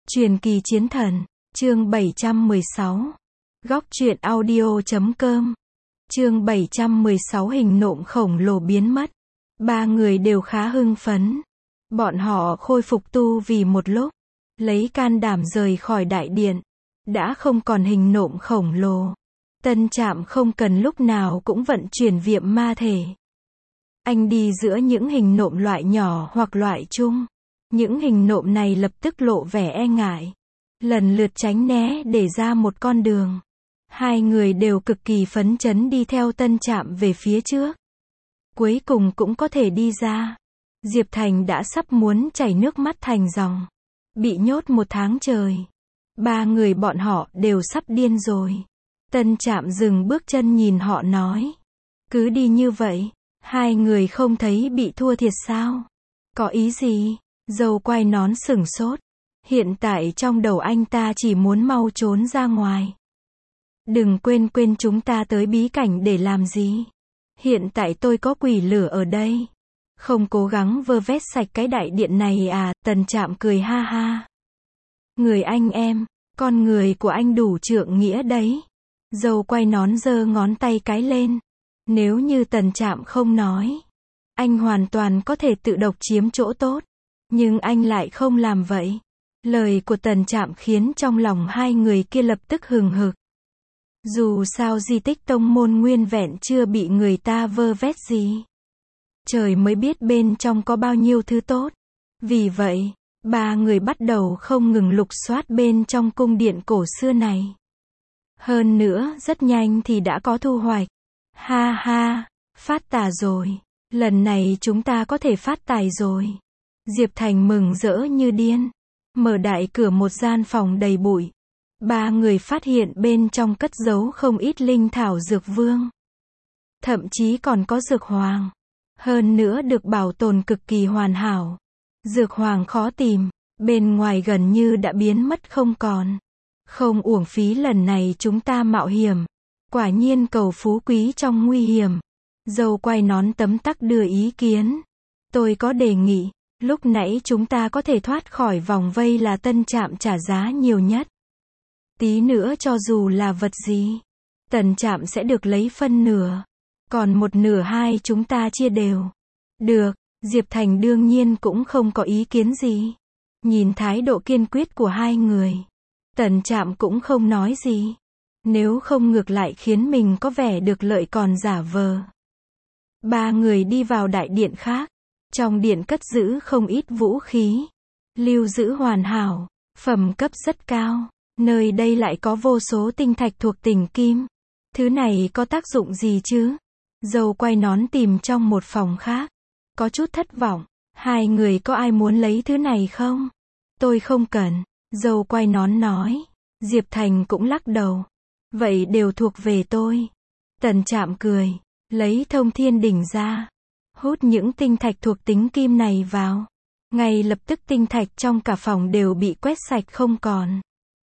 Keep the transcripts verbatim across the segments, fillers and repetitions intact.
Truyền kỳ chiến thần, chương bảy trăm mười sáu. Góc truyện audio chấm com. Chương bảy trăm mười sáu hình nộm khổng lồ biến mất. Ba người đều khá hưng phấn. Bọn họ khôi phục tu vì một lúc, lấy can đảm rời khỏi đại điện. Đã không còn hình nộm khổng lồ. Tân Trạm không cần lúc nào cũng vận chuyển việm ma thể. Anh đi giữa những hình nộm loại nhỏ hoặc loại chung. Những hình nộm này lập tức lộ vẻ e ngại, lần lượt tránh né để ra một con đường. Hai người đều cực kỳ phấn chấn đi theo Tân Trạm về phía trước. Cuối cùng cũng có thể đi ra. Diệp Thành đã sắp muốn chảy nước mắt thành dòng. Bị nhốt một tháng trời. Ba người bọn họ đều sắp điên rồi. Tân Trạm dừng bước chân nhìn họ nói. Cứ đi như vậy, hai người không thấy bị thua thiệt sao? Có ý gì? Dâu quay nón sửng sốt. Hiện tại trong đầu anh ta chỉ muốn mau trốn ra ngoài. Đừng quên quên chúng ta tới bí cảnh để làm gì. Hiện tại tôi có quỷ lửa ở đây. Không cố gắng vơ vét sạch cái đại điện này à? Tân Trạm cười ha ha. Người anh em, con người của anh đủ trượng nghĩa đấy. Dâu quay nón giơ ngón tay cái lên. Nếu như Tân Trạm không nói, anh hoàn toàn có thể tự độc chiếm chỗ tốt. Nhưng anh lại không làm vậy. Lời của Tân Trạm khiến trong lòng hai người kia lập tức hừng hực. Dù sao di tích tông môn nguyên vẹn chưa bị người ta vơ vét gì. Trời mới biết bên trong có bao nhiêu thứ tốt. Vì vậy, ba người bắt đầu không ngừng lục soát bên trong cung điện cổ xưa này. Hơn nữa, rất nhanh thì đã có thu hoạch. Ha ha, phát tài rồi. Lần này chúng ta có thể phát tài rồi. Diệp Thành mừng rỡ như điên. Mở đại cửa một gian phòng đầy bụi. Ba người phát hiện bên trong cất giấu không ít linh thảo dược vương. Thậm chí còn có dược hoàng. Hơn nữa được bảo tồn cực kỳ hoàn hảo. Dược hoàng khó tìm, bên ngoài gần như đã biến mất không còn. Không uổng phí lần này chúng ta mạo hiểm. Quả nhiên cầu phú quý trong nguy hiểm. Dâu quay nón tấm tắc đưa ý kiến. Tôi có đề nghị. Lúc nãy chúng ta có thể thoát khỏi vòng vây là Tân Trạm trả giá nhiều nhất. Tí nữa cho dù là vật gì, Tân Trạm sẽ được lấy phân nửa. Còn một nửa hai chúng ta chia đều. Được, Diệp Thành đương nhiên cũng không có ý kiến gì. Nhìn thái độ kiên quyết của hai người, Tân Trạm cũng không nói gì. Nếu không ngược lại khiến mình có vẻ được lợi còn giả vờ. Ba người đi vào đại điện khác. Trong điện cất giữ không ít vũ khí. Lưu giữ hoàn hảo. Phẩm cấp rất cao. Nơi đây lại có vô số tinh thạch thuộc tình kim. Thứ này có tác dụng gì chứ? Dâu quay nón tìm trong một phòng khác. Có chút thất vọng. Hai người có ai muốn lấy thứ này không? Tôi không cần. Dâu quay nón nói. Diệp Thành cũng lắc đầu. Vậy đều thuộc về tôi. Tân Trạm cười. Lấy thông thiên đỉnh ra. Hút những tinh thạch thuộc tính kim này vào. Ngay lập tức tinh thạch trong cả phòng đều bị quét sạch không còn.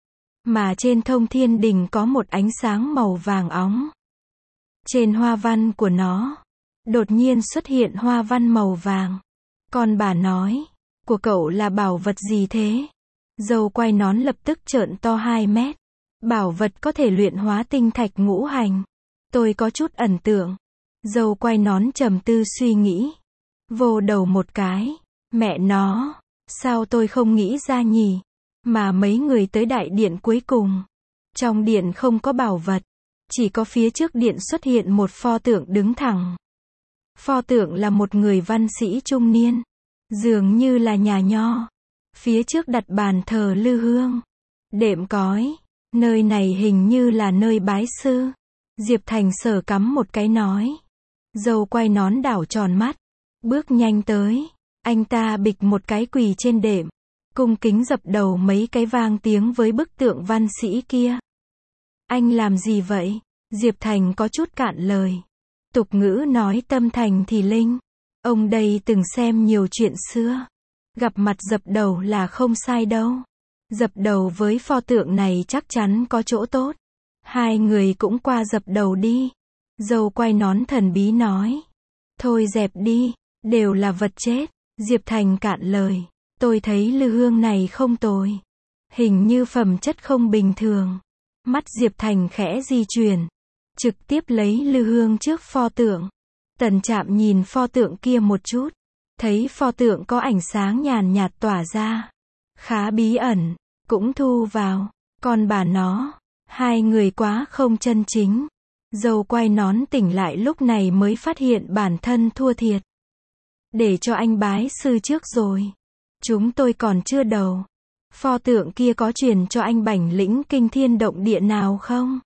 Mà trên thông thiên đỉnh có một ánh sáng màu vàng óng. Trên hoa văn của nó, đột nhiên xuất hiện hoa văn màu vàng. Còn bà nói, của cậu là bảo vật gì thế? Dâu quay nón lập tức trợn to hai mét. Bảo vật có thể luyện hóa tinh thạch ngũ hành. Tôi có chút ẩn tượng. Dâu quay nón trầm tư suy nghĩ. Vô đầu một cái. Mẹ nó, sao tôi không nghĩ ra nhỉ? Mà mấy người tới đại điện cuối cùng. Trong điện không có bảo vật. Chỉ có phía trước điện xuất hiện một pho tượng đứng thẳng. Pho tượng là một người văn sĩ trung niên. Dường như là nhà nho. Phía trước đặt bàn thờ lư hương. Đệm cói. Nơi này hình như là nơi bái sư. Diệp Thành sờ cắm một cái nói. Dâu quay nón đảo tròn mắt. Bước nhanh tới. Anh ta bịch một cái quỳ trên đệm. Cung kính dập đầu mấy cái vang tiếng với bức tượng văn sĩ kia. Anh làm gì vậy? Diệp Thành có chút cạn lời. Tục ngữ nói tâm thành thì linh. Ông đây từng xem nhiều chuyện xưa. Gặp mặt dập đầu là không sai đâu. Dập đầu với pho tượng này chắc chắn có chỗ tốt. Hai người cũng qua dập đầu đi. Dâu quay nón thần bí nói. Thôi dẹp đi, đều là vật chết. Diệp Thành cạn lời. Tôi thấy lư hương này không tồi. Hình như phẩm chất không bình thường. Mắt Diệp Thành khẽ di chuyển. Trực tiếp lấy lư hương trước pho tượng. Tần Trạm nhìn pho tượng kia một chút. Thấy pho tượng có ánh sáng nhàn nhạt tỏa ra. Khá bí ẩn. Cũng thu vào. Còn bà nó. Hai người quá không chân chính. Dâu quay nón tỉnh lại lúc này mới phát hiện bản thân thua thiệt. Để cho anh bái sư trước rồi. Chúng tôi còn chưa đầu. Pho tượng kia có truyền cho anh bản lĩnh kinh thiên động địa nào không?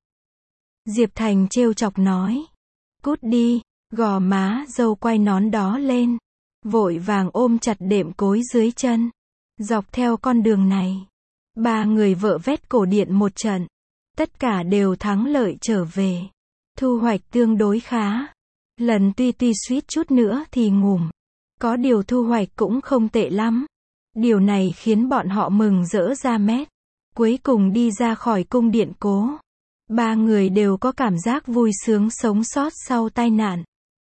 Diệp Thành trêu chọc nói. Cút đi, gò má dâu quay nón đó lên. Vội vàng ôm chặt đệm cối dưới chân. Dọc theo con đường này. Ba người vợ vét cổ điện một trận. Tất cả đều thắng lợi trở về. Thu hoạch tương đối khá. Lần tuy tuy suýt chút nữa thì ngủm. Có điều thu hoạch cũng không tệ lắm. Điều này khiến bọn họ mừng rỡ ra mét. Cuối cùng đi ra khỏi cung điện cố. Ba người đều có cảm giác vui sướng sống sót sau tai nạn.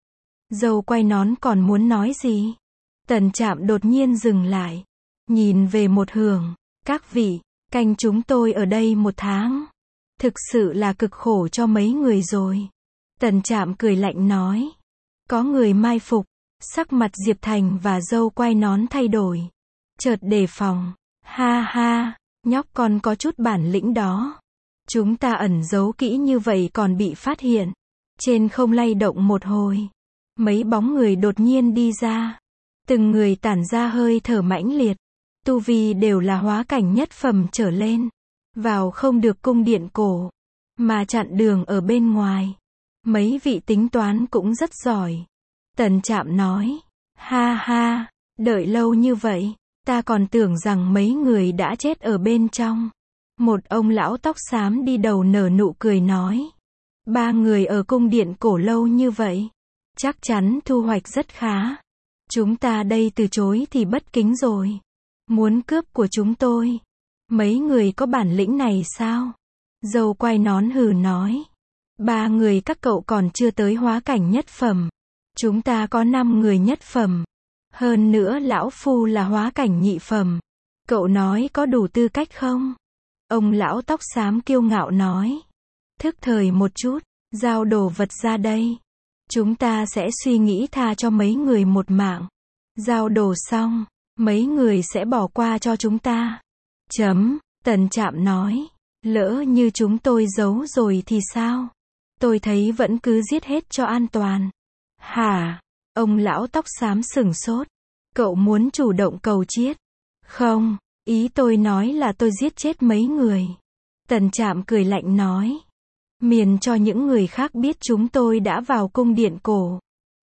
Dâu quay nón còn muốn nói gì? Tần Trạm đột nhiên dừng lại. Nhìn về một hướng. Các vị, canh chúng tôi ở đây một tháng. Thực sự là cực khổ cho mấy người rồi. Tần Trạm cười lạnh nói. Có người mai phục. Sắc mặt Diệp Thành và dâu quay nón thay đổi. Chợt đề phòng. Ha ha, nhóc con có chút bản lĩnh đó. Chúng ta ẩn giấu kỹ như vậy còn bị phát hiện. Trên không lay động một hồi. Mấy bóng người đột nhiên đi ra. Từng người tản ra hơi thở mãnh liệt. Tu vi đều là hóa cảnh nhất phẩm trở lên. Vào không được cung điện cổ. Mà chặn đường ở bên ngoài. Mấy vị tính toán cũng rất giỏi. Tần Trạm nói. Ha ha, đợi lâu như vậy. Ta còn tưởng rằng mấy người đã chết ở bên trong. Một ông lão tóc xám đi đầu nở nụ cười nói. Ba người ở cung điện cổ lâu như vậy. Chắc chắn thu hoạch rất khá. Chúng ta đây từ chối thì bất kính rồi. Muốn cướp của chúng tôi. Mấy người có bản lĩnh này sao? Dâu quay nón hừ nói. Ba người các cậu còn chưa tới hóa cảnh nhất phẩm. Chúng ta có năm người nhất phẩm. Hơn nữa lão phu là hóa cảnh nhị phẩm. Cậu nói có đủ tư cách không? Ông lão tóc xám kiêu ngạo nói. Thức thời một chút, giao đồ vật ra đây. Chúng ta sẽ suy nghĩ tha cho mấy người một mạng. Giao đồ xong, mấy người sẽ bỏ qua cho chúng ta. Chấm, Tần Trạm nói. Lỡ như chúng tôi giấu rồi thì sao? Tôi thấy vẫn cứ giết hết cho an toàn. Hả? Ông lão tóc xám sửng sốt. Cậu muốn chủ động cầu chiết? Không, ý tôi nói là tôi giết chết mấy người. Tần Trạm cười lạnh nói. Miền cho những người khác biết chúng tôi đã vào cung điện cổ.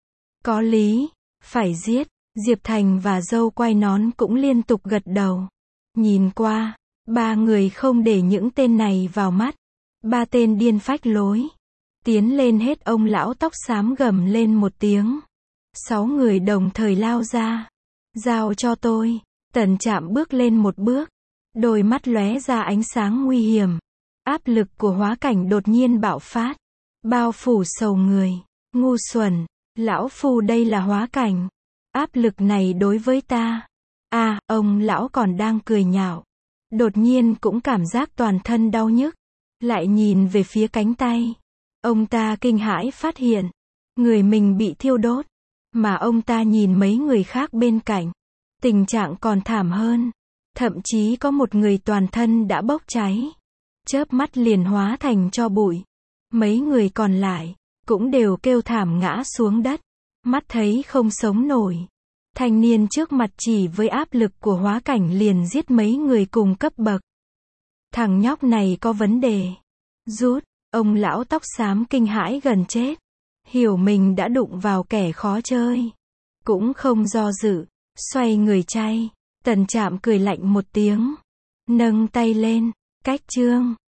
Có lý, phải giết. Diệp Thành và dâu quay nón cũng liên tục gật đầu. Nhìn qua, ba người không để những tên này vào mắt. Ba tên điên phách lối. Tiến lên hết ông lão tóc xám gầm lên một tiếng. Sáu người đồng thời lao ra. Giao cho tôi. Tần Trạm bước lên một bước. Đôi mắt lóe ra ánh sáng nguy hiểm. Áp lực của hóa cảnh đột nhiên bạo phát. Bao phủ sầu người. Ngu xuẩn. Lão phu đây là hóa cảnh. Áp lực này đối với ta. À, ông lão còn đang cười nhạo. Đột nhiên cũng cảm giác toàn thân đau nhức. Lại nhìn về phía cánh tay. Ông ta kinh hãi phát hiện. Người mình bị thiêu đốt. Mà ông ta nhìn mấy người khác bên cạnh. Tình trạng còn thảm hơn. Thậm chí có một người toàn thân đã bốc cháy. Chớp mắt liền hóa thành tro bụi. Mấy người còn lại, cũng đều kêu thảm ngã xuống đất. Mắt thấy không sống nổi. Thanh niên trước mặt chỉ với áp lực của hóa cảnh liền giết mấy người cùng cấp bậc. Thằng nhóc này có vấn đề. Rút, ông lão tóc xám kinh hãi gần chết. Hiểu mình đã đụng vào kẻ khó chơi. Cũng không do dự, xoay người chay. Tần Trạm cười lạnh một tiếng. Nâng tay lên, cách chương.